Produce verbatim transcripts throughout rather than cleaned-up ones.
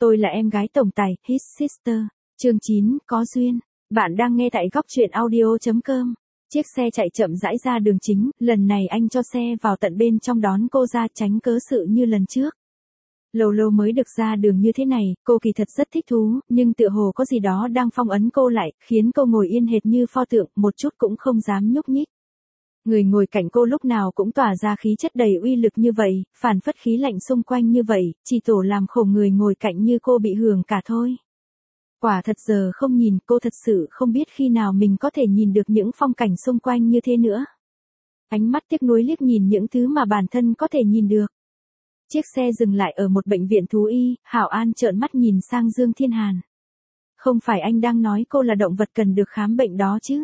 Tôi là em gái tổng tài, His Sister. Chương chín, có duyên. Bạn đang nghe tại góc truyện audio chấm com. Chiếc xe chạy chậm rãi ra đường chính, lần này anh cho xe vào tận bên trong đón cô ra tránh cớ sự như lần trước. Lâu lâu mới được ra đường như thế này, cô kỳ thật rất thích thú, nhưng tựa hồ có gì đó đang phong ấn cô lại, khiến cô ngồi yên hệt như pho tượng, một chút cũng không dám nhúc nhích. Người ngồi cạnh cô lúc nào cũng tỏa ra khí chất đầy uy lực như vậy, phản phất khí lạnh xung quanh như vậy, chỉ tổ làm khổ người ngồi cạnh như cô bị hưởng cả thôi. Quả thật giờ không nhìn, cô thật sự không biết khi nào mình có thể nhìn được những phong cảnh xung quanh như thế nữa. Ánh mắt tiếc nuối liếc nhìn những thứ mà bản thân có thể nhìn được. Chiếc xe dừng lại ở một bệnh viện thú y, Hảo An trợn mắt nhìn sang Dương Thiên Hàn. Không phải anh đang nói cô là động vật cần được khám bệnh đó chứ?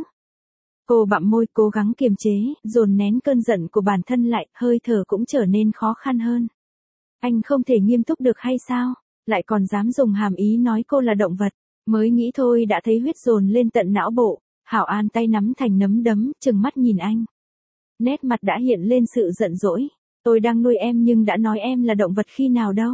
Cô bặm môi cố gắng kiềm chế, dồn nén cơn giận của bản thân lại, hơi thở cũng trở nên khó khăn hơn. Anh không thể nghiêm túc được hay sao? Lại còn dám dùng hàm ý nói cô là động vật. Mới nghĩ thôi đã thấy huyết dồn lên tận não bộ. Hảo An tay nắm thành nắm đấm, trừng mắt nhìn anh. Nét mặt đã hiện lên sự giận dỗi. Tôi đang nuôi em nhưng đã nói em là động vật khi nào đâu.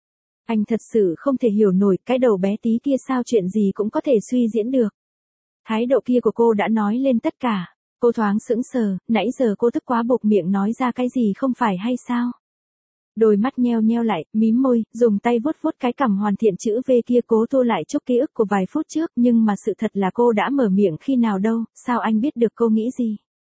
Anh thật sự không thể hiểu nổi cái đầu bé tí kia sao chuyện gì cũng có thể suy diễn được. Thái độ kia của cô đã nói lên tất cả. Cô thoáng sững sờ, nãy giờ cô tức quá buộc miệng nói ra cái gì không phải hay sao? Đôi mắt nheo nheo lại, mím môi, dùng tay vuốt vuốt cái cằm hoàn thiện chữ V kia cố tô lại chút ký ức của vài phút trước, nhưng mà sự thật là cô đã mở miệng khi nào đâu, sao anh biết được cô nghĩ gì?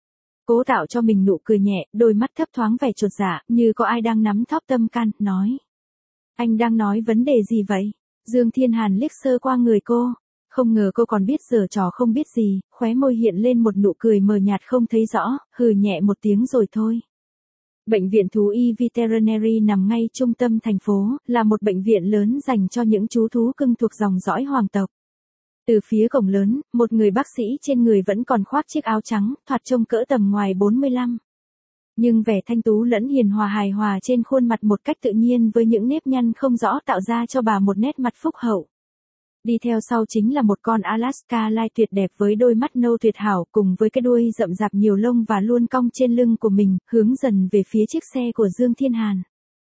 Cố tạo cho mình nụ cười nhẹ, đôi mắt thấp thoáng vẻ chột dạ, như có ai đang nắm thóp tâm can, nói. Anh đang nói vấn đề gì vậy? Dương Thiên Hàn liếc sơ qua người cô. Không ngờ cô còn biết giở trò không biết gì, khóe môi hiện lên một nụ cười mờ nhạt không thấy rõ, hừ nhẹ một tiếng rồi thôi. Bệnh viện thú y Veterinary nằm ngay trung tâm thành phố, là một bệnh viện lớn dành cho những chú thú cưng thuộc dòng dõi hoàng tộc. Từ phía cổng lớn, một người bác sĩ trên người vẫn còn khoác chiếc áo trắng, thoạt trông cỡ tầm ngoài bốn mươi lăm. Nhưng vẻ thanh tú lẫn hiền hòa hài hòa trên khuôn mặt một cách tự nhiên với những nếp nhăn không rõ tạo ra cho bà một nét mặt phúc hậu. Đi theo sau chính là một con Alaska lai tuyệt đẹp với đôi mắt nâu tuyệt hảo cùng với cái đuôi rậm rạp nhiều lông và luôn cong trên lưng của mình, hướng dần về phía chiếc xe của Dương Thiên Hàn.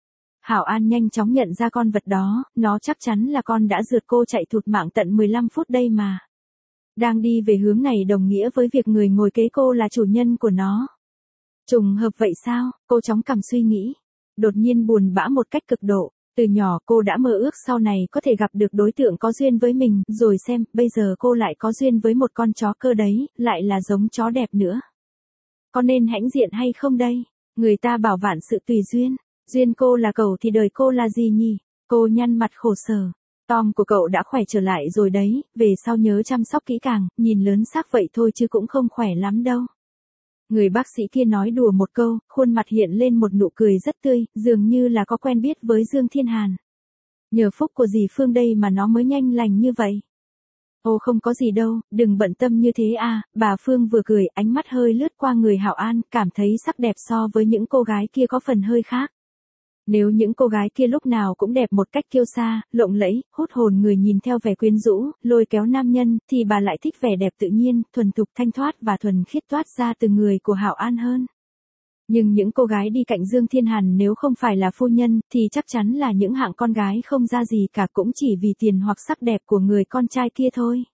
Hảo An nhanh chóng nhận ra con vật đó, nó chắc chắn là con đã rượt cô chạy thụt mạng tận mười lăm phút đây mà. Đang đi về hướng này đồng nghĩa với việc người ngồi kế cô là chủ nhân của nó. Trùng hợp vậy sao, cô chóng cằm suy nghĩ. Đột nhiên buồn bã một cách cực độ. Từ nhỏ cô đã mơ ước sau này có thể gặp được đối tượng có duyên với mình, rồi xem, bây giờ cô lại có duyên với một con chó cơ đấy, lại là giống chó đẹp nữa. Có nên hãnh diện hay không đây? Người ta bảo vạn sự tùy duyên. Duyên cô là cậu thì đời cô là gì nhỉ? Cô nhăn mặt khổ sở. Tom của cậu đã khỏe trở lại rồi đấy, về sau nhớ chăm sóc kỹ càng, nhìn lớn xác vậy thôi chứ cũng không khỏe lắm đâu. Người bác sĩ kia nói đùa một câu, khuôn mặt hiện lên một nụ cười rất tươi, dường như là có quen biết với Dương Thiên Hàn. Nhờ phúc của dì Phương đây mà nó mới nhanh lành như vậy. Ô không có gì đâu, đừng bận tâm như thế à, bà Phương vừa cười, ánh mắt hơi lướt qua người Hảo An, cảm thấy sắc đẹp so với những cô gái kia có phần hơi khác. Nếu những cô gái kia lúc nào cũng đẹp một cách kiêu sa, lộng lẫy, hút hồn người nhìn theo vẻ quyến rũ, lôi kéo nam nhân, thì bà lại thích vẻ đẹp tự nhiên, thuần thục thanh thoát và thuần khiết toát ra từ người của Hảo An hơn. Nhưng những cô gái đi cạnh Dương Thiên Hàn nếu không phải là phu nhân, thì chắc chắn là những hạng con gái không ra gì cả cũng chỉ vì tiền hoặc sắc đẹp của người con trai kia thôi.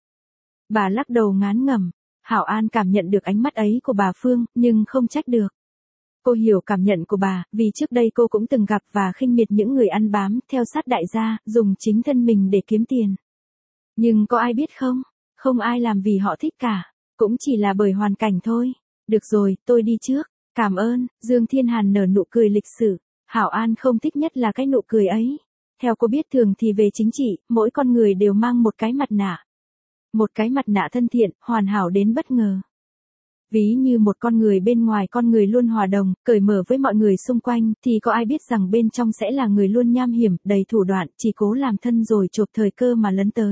Bà lắc đầu ngán ngẩm, Hảo An cảm nhận được ánh mắt ấy của bà Phương, nhưng không trách được. Cô hiểu cảm nhận của bà, vì trước đây cô cũng từng gặp và khinh miệt những người ăn bám, theo sát đại gia, dùng chính thân mình để kiếm tiền. Nhưng có ai biết không? Không ai làm vì họ thích cả, cũng chỉ là bởi hoàn cảnh thôi. Được rồi, tôi đi trước. Cảm ơn, Dương Thiên Hàn nở nụ cười lịch sự. Hảo An không thích nhất là cái nụ cười ấy. Theo cô biết thường thì về chính trị, mỗi con người đều mang một cái mặt nạ. Một cái mặt nạ thân thiện, hoàn hảo đến bất ngờ. Ví như một con người bên ngoài con người luôn hòa đồng, cởi mở với mọi người xung quanh, thì có ai biết rằng bên trong sẽ là người luôn nham hiểm, đầy thủ đoạn, chỉ cố làm thân rồi chộp thời cơ mà lấn tới.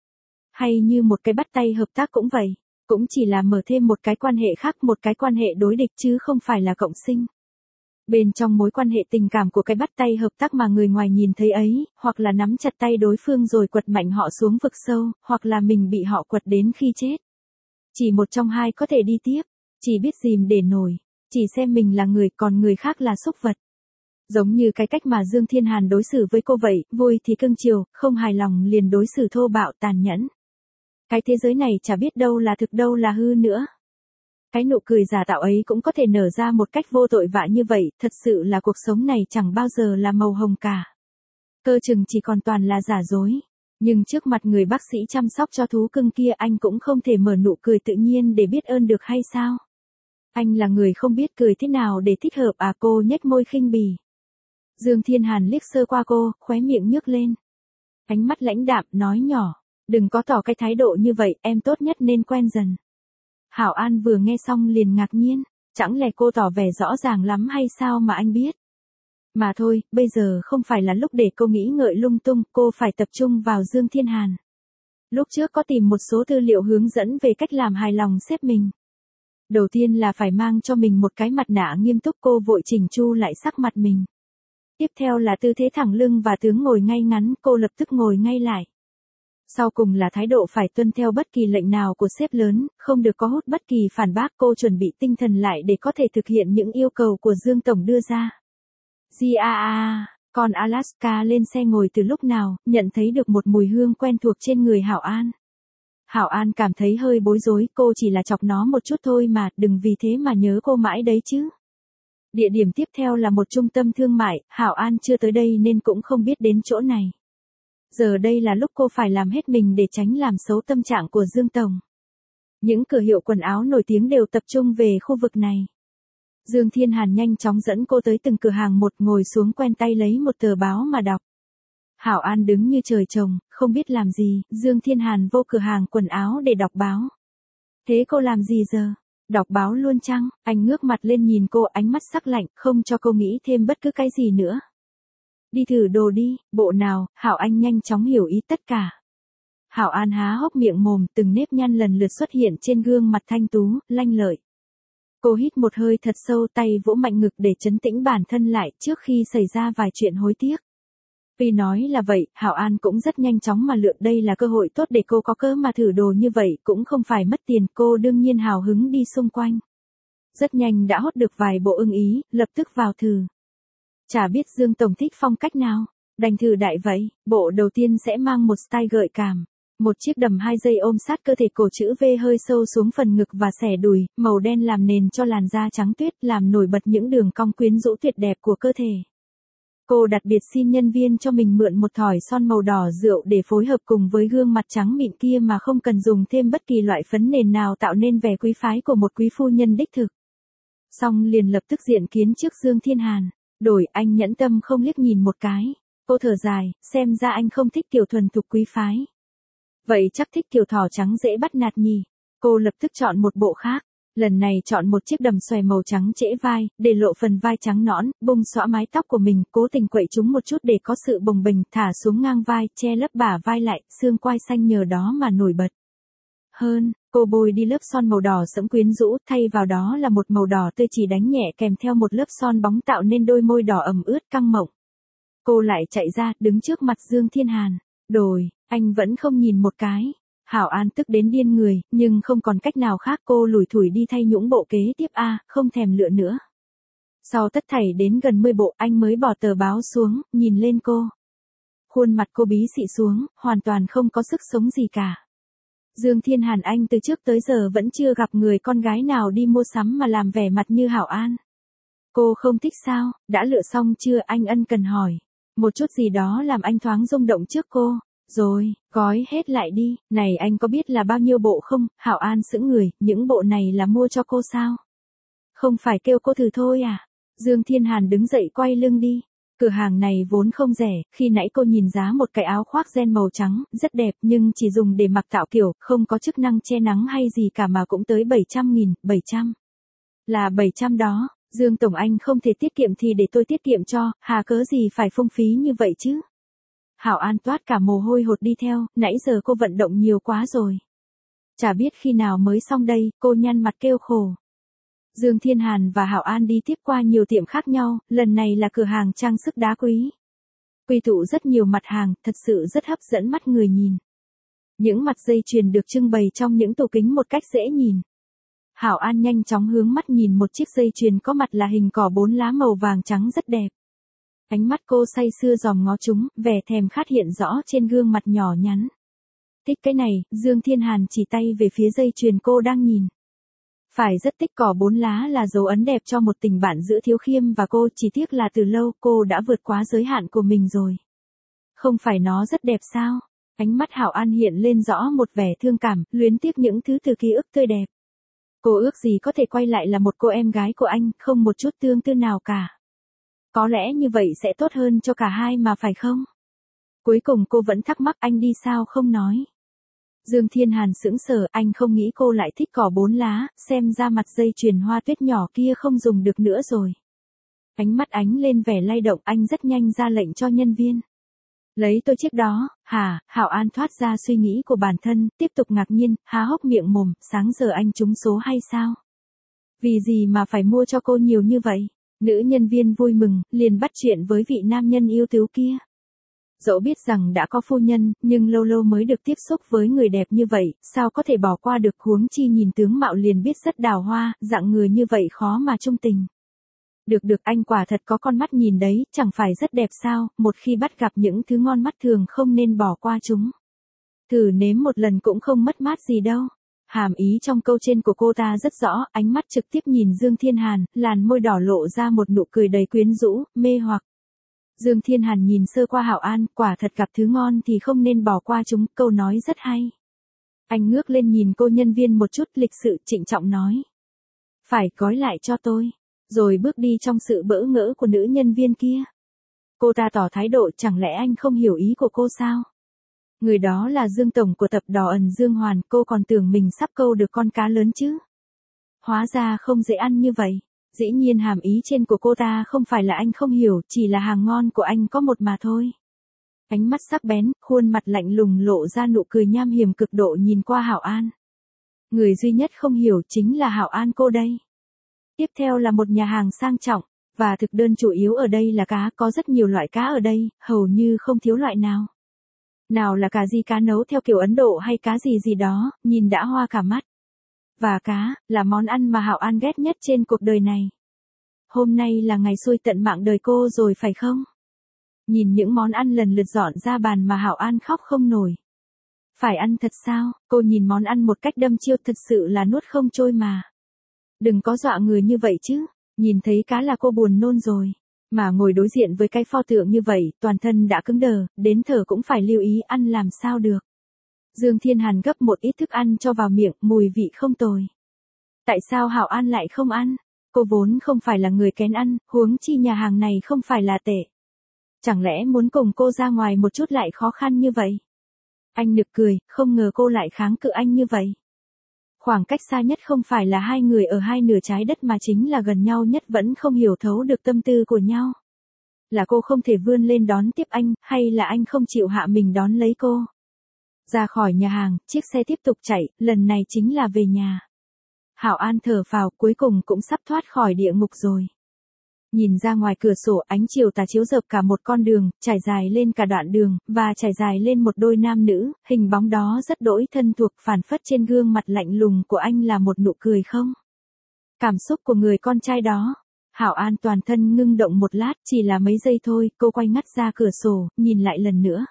Hay như một cái bắt tay hợp tác cũng vậy, cũng chỉ là mở thêm một cái quan hệ khác, một cái quan hệ đối địch chứ không phải là cộng sinh. Bên trong mối quan hệ tình cảm của cái bắt tay hợp tác mà người ngoài nhìn thấy ấy, hoặc là nắm chặt tay đối phương rồi quật mạnh họ xuống vực sâu, hoặc là mình bị họ quật đến khi chết. Chỉ một trong hai có thể đi tiếp, chỉ biết dìm để nổi, chỉ xem mình là người còn người khác là súc vật. Giống như cái cách mà Dương Thiên Hàn đối xử với cô vậy, vui thì cưng chiều, không hài lòng liền đối xử thô bạo tàn nhẫn. Cái thế giới này chả biết đâu là thực đâu là hư nữa. Cái nụ cười giả tạo ấy cũng có thể nở ra một cách vô tội vạ như vậy, thật sự là cuộc sống này chẳng bao giờ là màu hồng cả. Cơ chừng chỉ còn toàn là giả dối. Nhưng trước mặt người bác sĩ chăm sóc cho thú cưng kia anh cũng không thể mở nụ cười tự nhiên để biết ơn được hay sao? Anh là người không biết cười thế nào để thích hợp à, cô nhếch môi khinh bỉ. Dương Thiên Hàn liếc sơ qua cô, khóe miệng nhếch lên. Ánh mắt lãnh đạm nói nhỏ, đừng có tỏ cái thái độ như vậy, em tốt nhất nên quen dần. Hảo An vừa nghe xong liền ngạc nhiên, chẳng lẽ cô tỏ vẻ rõ ràng lắm hay sao mà anh biết? Mà thôi, bây giờ không phải là lúc để cô nghĩ ngợi lung tung, cô phải tập trung vào Dương Thiên Hàn. Lúc trước có tìm một số tư liệu hướng dẫn về cách làm hài lòng sếp mình. Đầu tiên là phải mang cho mình một cái mặt nạ nghiêm túc, cô vội chỉnh chu lại sắc mặt mình. Tiếp theo là tư thế thẳng lưng và tướng ngồi ngay ngắn, cô lập tức ngồi ngay lại. Sau cùng là thái độ phải tuân theo bất kỳ lệnh nào của sếp lớn, không được có hút bất kỳ phản bác, cô chuẩn bị tinh thần lại để có thể thực hiện những yêu cầu của Dương Tổng đưa ra. Gi a a, con Alaska lên xe ngồi từ lúc nào, nhận thấy được một mùi hương quen thuộc trên người Hảo An. Hảo An cảm thấy hơi bối rối, cô chỉ là chọc nó một chút thôi mà, đừng vì thế mà nhớ cô mãi đấy chứ. Địa điểm tiếp theo là một trung tâm thương mại, Hảo An chưa tới đây nên cũng không biết đến chỗ này. Giờ đây là lúc cô phải làm hết mình để tránh làm xấu tâm trạng của Dương Tổng. Những cửa hiệu quần áo nổi tiếng đều tập trung về khu vực này. Dương Thiên Hàn nhanh chóng dẫn cô tới từng cửa hàng một, ngồi xuống quen tay lấy một tờ báo mà đọc. Hảo An đứng như trời trồng, không biết làm gì, Dương Thiên Hàn vô cửa hàng quần áo để đọc báo. Thế cô làm gì giờ? Đọc báo luôn chăng? Anh ngước mặt lên nhìn cô, ánh mắt sắc lạnh, không cho cô nghĩ thêm bất cứ cái gì nữa. Đi thử đồ đi, bộ nào? Hảo Anh nhanh chóng hiểu ý tất cả. Hảo An há hốc miệng mồm, từng nếp nhăn lần lượt xuất hiện trên gương mặt thanh tú, lanh lợi. Cô hít một hơi thật sâu, tay vỗ mạnh ngực để trấn tĩnh bản thân lại trước khi xảy ra vài chuyện hối tiếc. Vì nói là vậy, Hảo An cũng rất nhanh chóng mà lựa đây là cơ hội tốt để cô có cớ mà thử đồ như vậy, cũng không phải mất tiền, cô đương nhiên hào hứng đi xung quanh. Rất nhanh đã hốt được vài bộ ưng ý, lập tức vào thử. Chả biết Dương Tổng thích phong cách nào, đành thử đại vậy, bộ đầu tiên sẽ mang một style gợi cảm. Một chiếc đầm hai dây ôm sát cơ thể, cổ chữ V hơi sâu xuống phần ngực và xẻ đùi, màu đen làm nền cho làn da trắng tuyết, làm nổi bật những đường cong quyến rũ tuyệt đẹp của cơ thể. Cô đặc biệt xin nhân viên cho mình mượn một thỏi son màu đỏ rượu để phối hợp cùng với gương mặt trắng mịn kia mà không cần dùng thêm bất kỳ loại phấn nền nào, tạo nên vẻ quý phái của một quý phu nhân đích thực. Xong liền lập tức diện kiến trước Dương Thiên Hàn. Đổi, anh nhẫn tâm không liếc nhìn một cái. Cô thở dài, xem ra anh không thích kiểu thuần thục quý phái. Vậy chắc thích kiểu thỏ trắng dễ bắt nạt nhỉ. Cô lập tức chọn một bộ khác. Lần này chọn một chiếc đầm xòe màu trắng trễ vai, để lộ phần vai trắng nõn, bung xõa mái tóc của mình, cố tình quậy chúng một chút để có sự bồng bềnh, thả xuống ngang vai, che lấp bả vai lại, xương quai xanh nhờ đó mà nổi bật. Hơn, cô bôi đi lớp son màu đỏ sẫm quyến rũ, thay vào đó là một màu đỏ tươi chỉ đánh nhẹ kèm theo một lớp son bóng tạo nên đôi môi đỏ ẩm ướt căng mọng. Cô lại chạy ra, đứng trước mặt Dương Thiên Hàn. Đồi, anh vẫn không nhìn một cái. Hảo An tức đến điên người, nhưng không còn cách nào khác, cô lủi thủi đi thay những bộ kế tiếp a, không thèm lựa nữa. Sau tất thảy đến gần mười bộ, anh mới bỏ tờ báo xuống, nhìn lên cô. Khuôn mặt cô bí xị xuống, hoàn toàn không có sức sống gì cả. Dương Thiên Hàn anh từ trước tới giờ vẫn chưa gặp người con gái nào đi mua sắm mà làm vẻ mặt như Hảo An. Cô không thích sao? Đã lựa xong chưa? Anh ân cần hỏi. Một chút gì đó làm anh thoáng rung động trước cô. Rồi, gói hết lại đi, này anh có biết là bao nhiêu bộ không? Hảo An sững người, những bộ này là mua cho cô sao? Không phải kêu cô thử thôi à? Dương Thiên Hàn đứng dậy quay lưng đi. Cửa hàng này vốn không rẻ, khi nãy cô nhìn giá một cái áo khoác ren màu trắng, rất đẹp nhưng chỉ dùng để mặc tạo kiểu, không có chức năng che nắng hay gì cả mà cũng tới bảy trăm nghìn, bảy trăm. Là bảy trăm đó, Dương Tổng anh không thể tiết kiệm thì để tôi tiết kiệm cho, hà cớ gì phải phung phí như vậy chứ? Hảo An toát cả mồ hôi hột đi theo, nãy giờ cô vận động nhiều quá rồi. Chả biết khi nào mới xong đây, cô nhăn mặt kêu khổ. Dương Thiên Hàn và Hảo An đi tiếp qua nhiều tiệm khác nhau, lần này là cửa hàng trang sức đá quý. Quy tụ rất nhiều mặt hàng, thật sự rất hấp dẫn mắt người nhìn. Những mặt dây chuyền được trưng bày trong những tủ kính một cách dễ nhìn. Hảo An nhanh chóng hướng mắt nhìn một chiếc dây chuyền có mặt là hình cỏ bốn lá màu vàng trắng rất đẹp. Ánh mắt cô say sưa dòm ngó chúng, vẻ thèm khát hiện rõ trên gương mặt nhỏ nhắn. Thích cái này, Dương Thiên Hàn chỉ tay về phía dây chuyền cô đang nhìn. Phải rất thích, cỏ bốn lá là dấu ấn đẹp cho một tình bạn giữa Thiếu Khiêm và cô, chỉ tiếc là từ lâu cô đã vượt quá giới hạn của mình rồi. Không phải nó rất đẹp sao? Ánh mắt Hạo An hiện lên rõ một vẻ thương cảm, luyến tiếc những thứ từ ký ức tươi đẹp. Cô ước gì có thể quay lại là một cô em gái của anh, không một chút tương tư nào cả. Có lẽ như vậy sẽ tốt hơn cho cả hai mà phải không? Cuối cùng cô vẫn thắc mắc anh đi sao không nói. Dương Thiên Hàn sững sờ, anh không nghĩ cô lại thích cỏ bốn lá, xem ra mặt dây chuyền hoa tuyết nhỏ kia không dùng được nữa rồi. Ánh mắt ánh lên vẻ lay động, anh rất nhanh ra lệnh cho nhân viên. Lấy tôi chiếc đó, hả? Hạo An thoát ra suy nghĩ của bản thân, tiếp tục ngạc nhiên, há hốc miệng mồm, sáng giờ anh trúng số hay sao? Vì gì mà phải mua cho cô nhiều như vậy? Nữ nhân viên vui mừng, liền bắt chuyện với vị nam nhân yêu tứ kia. Dẫu biết rằng đã có phu nhân, nhưng lâu lâu mới được tiếp xúc với người đẹp như vậy, sao có thể bỏ qua được, huống chi nhìn tướng mạo liền biết rất đào hoa, dạng người như vậy khó mà trung tình. Được được, anh quả thật có con mắt nhìn đấy, chẳng phải rất đẹp sao, một khi bắt gặp những thứ ngon mắt thường không nên bỏ qua chúng. Thử nếm một lần cũng không mất mát gì đâu. Hàm ý trong câu trên của cô ta rất rõ, ánh mắt trực tiếp nhìn Dương Thiên Hàn, làn môi đỏ lộ ra một nụ cười đầy quyến rũ, mê hoặc. Dương Thiên Hàn nhìn sơ qua Hạo An, quả thật gặp thứ ngon thì không nên bỏ qua chúng, câu nói rất hay. Anh ngước lên nhìn cô nhân viên một chút, lịch sự trịnh trọng nói. Phải gói lại cho tôi. Rồi bước đi trong sự bỡ ngỡ của nữ nhân viên kia. Cô ta tỏ thái độ, chẳng lẽ anh không hiểu ý của cô sao? Người đó là Dương Tổng của tập đỏ ẩn Dương Hoàn, cô còn tưởng mình sắp câu được con cá lớn chứ. Hóa ra không dễ ăn như vậy. Dĩ nhiên hàm ý trên của cô ta không phải là anh không hiểu, chỉ là hàng ngon của anh có một mà thôi. Ánh mắt sắc bén, khuôn mặt lạnh lùng lộ ra nụ cười nham hiểm cực độ nhìn qua Hạo An. Người duy nhất không hiểu chính là Hạo An cô đây. Tiếp theo là một nhà hàng sang trọng, và thực đơn chủ yếu ở đây là cá, có rất nhiều loại cá ở đây, hầu như không thiếu loại nào. Nào là cá gì, cá nấu theo kiểu Ấn Độ hay cá gì gì đó, nhìn đã hoa cả mắt. Và cá, là món ăn mà Hạo An ghét nhất trên cuộc đời này. Hôm nay là ngày xui tận mạng đời cô rồi phải không? Nhìn những món ăn lần lượt dọn ra bàn mà Hạo An khóc không nổi. Phải ăn thật sao? Cô nhìn món ăn một cách đâm chiêu, thật sự là nuốt không trôi mà. Đừng có dọa người như vậy chứ, nhìn thấy cá là cô buồn nôn rồi. Mà ngồi đối diện với cái pho tượng như vậy, toàn thân đã cứng đờ, đến thở cũng phải lưu ý ăn làm sao được. Dương Thiên Hàn gấp một ít thức ăn cho vào miệng, mùi vị không tồi. Tại sao Hạo An lại không ăn? Cô vốn không phải là người kén ăn, huống chi nhà hàng này không phải là tệ. Chẳng lẽ muốn cùng cô ra ngoài một chút lại khó khăn như vậy? Anh nực cười, không ngờ cô lại kháng cự anh như vậy. Khoảng cách xa nhất không phải là hai người ở hai nửa trái đất mà chính là gần nhau nhất vẫn không hiểu thấu được tâm tư của nhau. Là cô không thể vươn lên đón tiếp anh, hay là anh không chịu hạ mình đón lấy cô? Ra khỏi nhà hàng, chiếc xe tiếp tục chạy, lần này chính là về nhà. Hạo An thở phào, cuối cùng cũng sắp thoát khỏi địa ngục rồi. Nhìn ra ngoài cửa sổ, ánh chiều tà chiếu rợp cả một con đường, trải dài lên cả đoạn đường, và trải dài lên một đôi nam nữ, hình bóng đó rất đỗi thân thuộc, phản phất trên gương mặt lạnh lùng của anh là một nụ cười không? Cảm xúc của người con trai đó. Hạo An toàn thân ngưng động một lát, chỉ là mấy giây thôi, cô quay ngắt ra cửa sổ, nhìn lại lần nữa.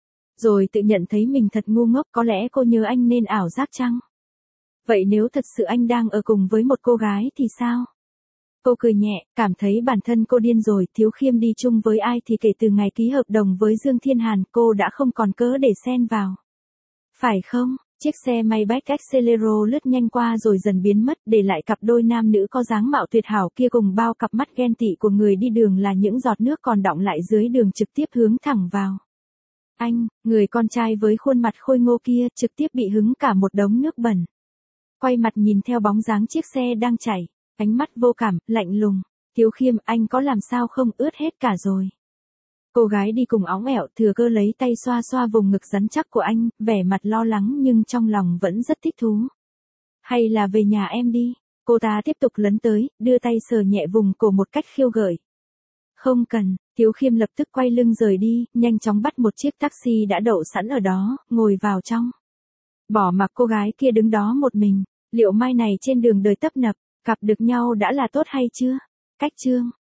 Rồi tự nhận thấy mình thật ngu ngốc, có lẽ cô nhớ anh nên ảo giác chăng? Vậy nếu thật sự anh đang ở cùng với một cô gái thì sao? Cô cười nhẹ, cảm thấy bản thân cô điên rồi, Thiếu Khiêm đi chung với ai thì kể từ ngày ký hợp đồng với Dương Thiên Hàn, cô đã không còn cớ để xen vào. Phải không? Chiếc xe Maybach Excelero lướt nhanh qua rồi dần biến mất, để lại cặp đôi nam nữ có dáng mạo tuyệt hảo kia cùng bao cặp mắt ghen tị của người đi đường là những giọt nước còn đọng lại dưới đường trực tiếp hướng thẳng vào. Anh, người con trai với khuôn mặt khôi ngô kia, trực tiếp bị hứng cả một đống nước bẩn. Quay mặt nhìn theo bóng dáng chiếc xe đang chảy, ánh mắt vô cảm, lạnh lùng. Thiếu Khiêm, anh có làm sao không, ướt hết cả rồi. Cô gái đi cùng óng ẻo thừa cơ lấy tay xoa xoa vùng ngực rắn chắc của anh, vẻ mặt lo lắng nhưng trong lòng vẫn rất thích thú. Hay là về nhà em đi. Cô ta tiếp tục lấn tới, đưa tay sờ nhẹ vùng cổ một cách khiêu gợi. Không cần. Thiếu Khiêm lập tức quay lưng rời đi, nhanh chóng bắt một chiếc taxi đã đậu sẵn ở đó, ngồi vào trong. Bỏ mặc cô gái kia đứng đó một mình, liệu mai này trên đường đời tấp nập, gặp được nhau đã là tốt hay chưa? Cách chương